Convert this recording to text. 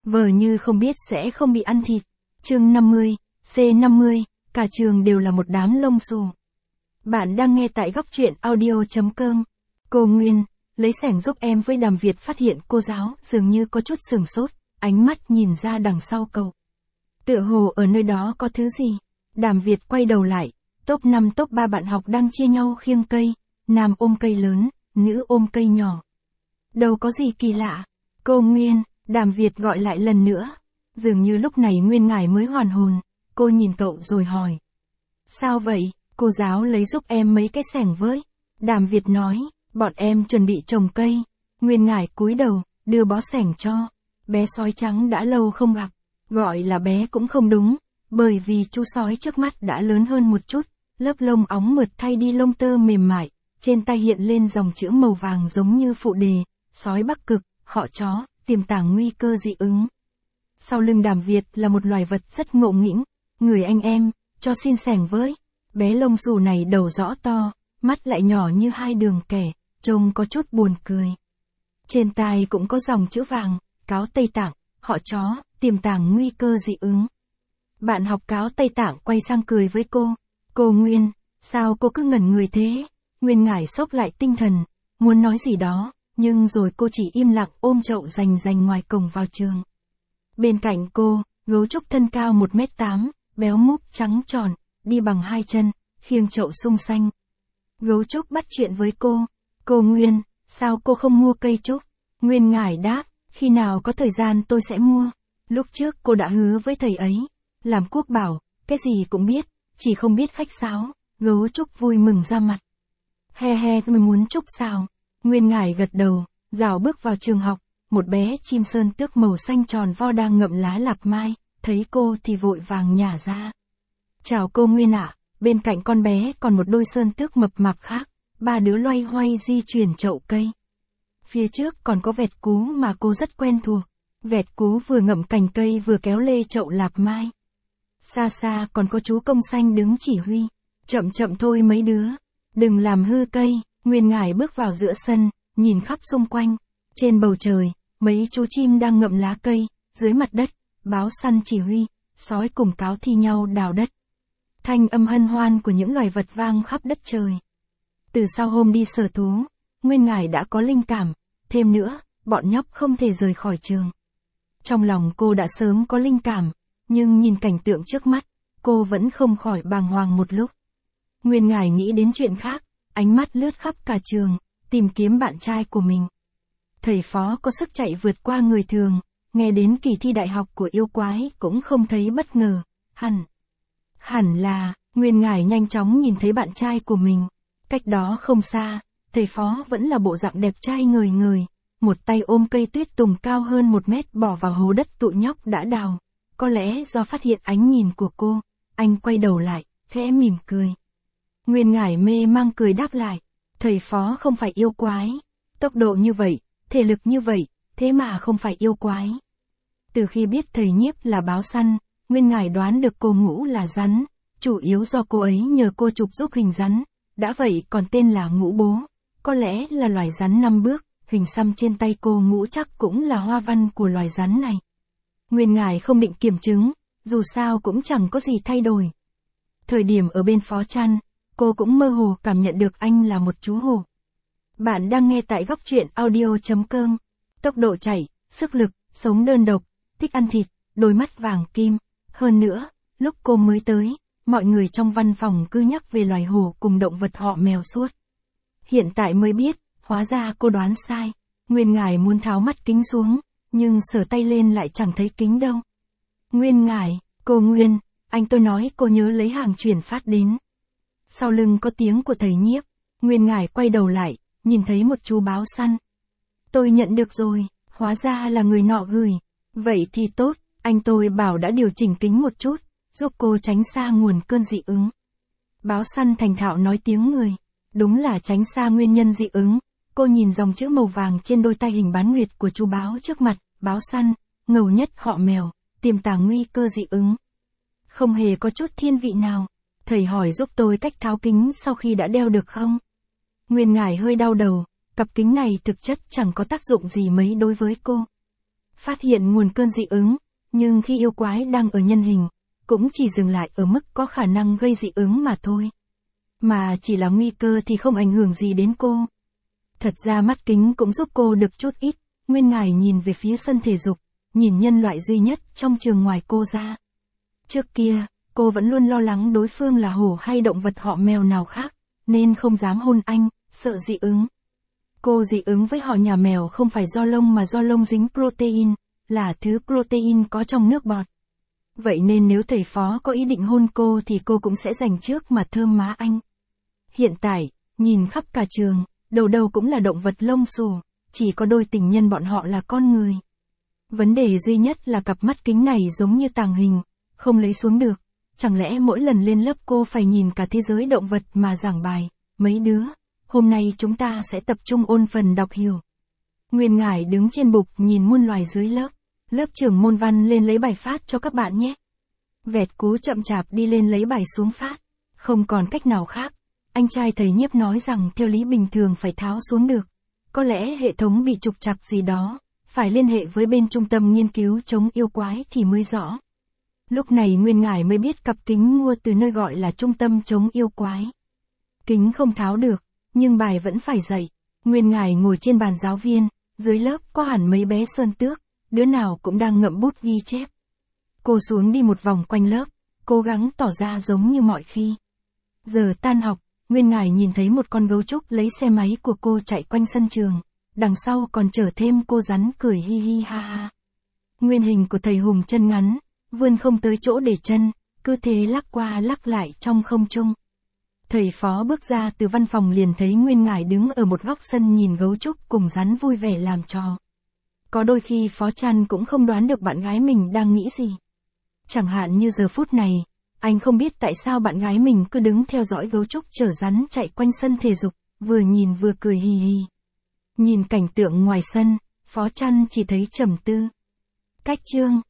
vờ như không biết sẽ không bị ăn thịt. Chương 50, C50, cả trường đều là một đám lông xù. Bạn đang nghe tại góc truyện audio.com. Cô Nguyên, lấy xẻng giúp em với Đàm Việt phát hiện cô giáo dường như có chút sửng sốt, ánh mắt nhìn ra đằng sau cậu. Tựa hồ ở nơi đó có thứ gì. Đàm Việt quay đầu lại, top 5 top 3 bạn học đang chia nhau khiêng cây, nam ôm cây lớn, nữ ôm cây nhỏ. Đâu có gì kỳ lạ. Cô Nguyên, Đàm Việt gọi lại lần nữa. Dường như lúc này Nguyên Ngải mới hoàn hồn, cô nhìn cậu rồi hỏi. Sao vậy, cô giáo lấy giúp em mấy cái xẻng với. Đàm Việt nói, bọn em chuẩn bị trồng cây. Nguyên Ngải cúi đầu, đưa bó xẻng cho. Bé sói trắng đã lâu không gặp, gọi là bé cũng không đúng, bởi vì chú sói trước mắt đã lớn hơn một chút, lớp lông óng mượt thay đi lông tơ mềm mại, trên tay hiện lên dòng chữ màu vàng giống như phụ đề, sói Bắc Cực, họ chó, tiềm tàng nguy cơ dị ứng. Sau lưng Đàm Việt là một loài vật rất ngộ nghĩnh, người anh em, cho xin xẻng với. Bé lông xù này đầu rõ to, mắt lại nhỏ như hai đường kẻ, trông có chút buồn cười. Trên tai cũng có dòng chữ vàng, cáo Tây Tạng, họ chó, tiềm tàng nguy cơ dị ứng. Bạn học cáo Tây Tạng quay sang cười với cô. Cô Nguyên, sao cô cứ ngẩn người thế? Nguyên Ngải xốc lại tinh thần, muốn nói gì đó, nhưng rồi cô chỉ im lặng ôm chậu rành ngoài cổng vào trường. Bên cạnh cô, gấu trúc thân cao 1m8, béo múp trắng tròn, đi bằng hai chân, khiêng chậu sung xanh. Gấu trúc bắt chuyện với cô. Cô Nguyên, sao cô không mua cây trúc? Nguyên Ngải đáp, khi nào có thời gian tôi sẽ mua. Lúc trước cô đã hứa với thầy ấy. Làm quốc bảo, cái gì cũng biết, chỉ không biết khách sáo. Gấu trúc vui mừng ra mặt. He, tôi muốn trúc sao? Nguyên Ngải gật đầu, rảo bước vào trường học. Một bé chim sơn tước màu xanh tròn vo đang ngậm lá lạp mai, thấy cô thì vội vàng nhả ra. Chào cô Nguyên ạ, bên cạnh con bé còn một đôi sơn tước mập mạp khác, ba đứa loay hoay di chuyển chậu cây. Phía trước còn có vẹt cú mà cô rất quen thuộc, vẹt cú vừa ngậm cành cây vừa kéo lê chậu lạp mai. Xa xa còn có chú công xanh đứng chỉ huy, chậm thôi mấy đứa, đừng làm hư cây. Nguyên Ngải bước vào giữa sân, nhìn khắp xung quanh, trên bầu trời, mấy chú chim đang ngậm lá cây, dưới mặt đất, báo săn chỉ huy, sói cùng cáo thi nhau đào đất. Thanh âm hân hoan của những loài vật vang khắp đất trời. Từ sau hôm đi sở thú, Nguyên Ngải đã có linh cảm, thêm nữa, bọn nhóc không thể rời khỏi trường. Trong lòng cô đã sớm có linh cảm, nhưng nhìn cảnh tượng trước mắt, cô vẫn không khỏi bàng hoàng một lúc. Nguyên Ngải nghĩ đến chuyện khác, ánh mắt lướt khắp cả trường, tìm kiếm bạn trai của mình. Thầy phó có sức chạy vượt qua người thường, nghe đến kỳ thi đại học của yêu quái cũng không thấy bất ngờ, hẳn là, Nguyên Ngải nhanh chóng nhìn thấy bạn trai của mình. Cách đó không xa, thầy phó vẫn là bộ dạng đẹp trai ngời ngời, một tay ôm cây tuyết tùng cao hơn 1 mét bỏ vào hố đất tụi nhóc đã đào. Có lẽ do phát hiện ánh nhìn của cô, anh quay đầu lại, khẽ mỉm cười. Nguyên Ngải mê mang cười đáp lại, thầy phó không phải yêu quái, tốc độ như vậy, thể lực như vậy, thế mà không phải yêu quái. Từ khi biết thầy Nhiếp là báo săn, Nguyên Ngải đoán được cô Ngũ là rắn, chủ yếu do cô ấy nhờ cô chụp giúp hình rắn, đã vậy còn tên là Ngũ Bố, có lẽ là loài rắn 5 bước, hình xăm trên tay cô Ngũ chắc cũng là hoa văn của loài rắn này. Nguyên Ngải không định kiểm chứng, dù sao cũng chẳng có gì thay đổi. Thời điểm ở bên Phó Trăn, cô cũng mơ hồ cảm nhận được anh là một chú hổ. Bạn đang nghe tại góc truyện audio.com. Tốc độ chạy, sức lực, sống đơn độc, thích ăn thịt, đôi mắt vàng kim. Hơn nữa, lúc cô mới tới, mọi người trong văn phòng cứ nhắc về loài hổ cùng động vật họ mèo suốt. Hiện tại mới biết, hóa ra cô đoán sai. Nguyên Ngải muốn tháo mắt kính xuống, nhưng sờ tay lên lại chẳng thấy kính đâu. Nguyên Ngải, cô Nguyên, anh tôi nói cô nhớ lấy hàng chuyển phát đến. Sau lưng có tiếng của thầy Nhiếp, Nguyên Ngải quay đầu lại, nhìn thấy một chú báo săn. Tôi nhận được rồi, hóa ra là người nọ gửi. Vậy thì tốt, anh tôi bảo đã điều chỉnh kính một chút, giúp cô tránh xa nguồn cơn dị ứng. Báo săn thành thạo nói tiếng người, đúng là tránh xa nguyên nhân dị ứng. Cô nhìn dòng chữ màu vàng trên đôi tay hình bán nguyệt của chú báo trước mặt, báo săn, ngầu nhất họ mèo, tiềm tàng nguy cơ dị ứng. Không hề có chút thiên vị nào. Thầy hỏi giúp tôi cách tháo kính sau khi đã đeo được không? Nguyên Ngải hơi đau đầu, cặp kính này thực chất chẳng có tác dụng gì mấy đối với cô. phát hiện nguồn cơn dị ứng, nhưng khi yêu quái đang ở nhân hình, cũng chỉ dừng lại ở mức có khả năng gây dị ứng mà thôi. Mà chỉ là nguy cơ thì không ảnh hưởng gì đến cô. Thật ra mắt kính cũng giúp cô được chút ít. Nguyên Ngải nhìn về phía sân thể dục, nhìn nhân loại duy nhất trong trường ngoài cô ra. Trước kia, cô vẫn luôn lo lắng đối phương là hổ hay động vật họ mèo nào khác, nên không dám hôn anh, sợ dị ứng. Cô dị ứng với họ nhà mèo không phải do lông mà do lông dính protein, là thứ protein có trong nước bọt. Vậy nên nếu thầy phó có ý định hôn cô thì cô cũng sẽ dành trước mà thơm má anh. Hiện tại, nhìn khắp cả trường, đầu đầu cũng là động vật lông xù, chỉ có đôi tình nhân bọn họ là con người. Vấn đề duy nhất là cặp mắt kính này giống như tàng hình, không lấy xuống được. Chẳng lẽ mỗi lần lên lớp cô phải nhìn cả thế giới động vật mà giảng bài, mấy đứa, hôm nay chúng ta sẽ tập trung ôn phần đọc hiểu. Nguyên Ngải đứng trên bục nhìn muôn loài dưới lớp. Lớp trưởng môn văn lên lấy bài phát cho các bạn nhé. Vẹt Cú chậm chạp đi lên lấy bài xuống phát. Không còn cách nào khác. Anh trai thầy Nhiếp nói rằng theo lý bình thường phải tháo xuống được. Có lẽ hệ thống bị trục trặc gì đó. Phải liên hệ với bên trung tâm nghiên cứu chống yêu quái thì mới rõ. Lúc này Nguyên Ngải mới biết cặp kính mua từ nơi gọi là trung tâm chống yêu quái. Kính không tháo được, nhưng bài vẫn phải dạy. Nguyên Ngải ngồi trên bàn giáo viên, dưới lớp có hẳn mấy bé sơn tước, đứa nào cũng đang ngậm bút ghi chép. Cô xuống đi một vòng quanh lớp, cố gắng tỏ ra giống như mọi khi. Giờ tan học, Nguyên Ngải nhìn thấy một con gấu trúc lấy xe máy của cô chạy quanh sân trường, đằng sau còn chở thêm cô rắn cười hi hi ha ha. Nguyên hình của thầy Hùng chân ngắn, vươn không tới chỗ để chân, cứ thế lắc qua lắc lại trong không trung. Thầy phó bước ra từ văn phòng liền thấy Nguyên Ngải đứng ở một góc sân nhìn gấu trúc cùng rắn vui vẻ làm trò. Có đôi khi Phó Trăn cũng không đoán được bạn gái mình đang nghĩ gì. Chẳng hạn như giờ phút này, anh không biết tại sao bạn gái mình cứ đứng theo dõi gấu trúc chở rắn chạy quanh sân thể dục, vừa nhìn vừa cười hì hì. Nhìn cảnh tượng ngoài sân, Phó Trăn chỉ thấy trầm tư. Cách chương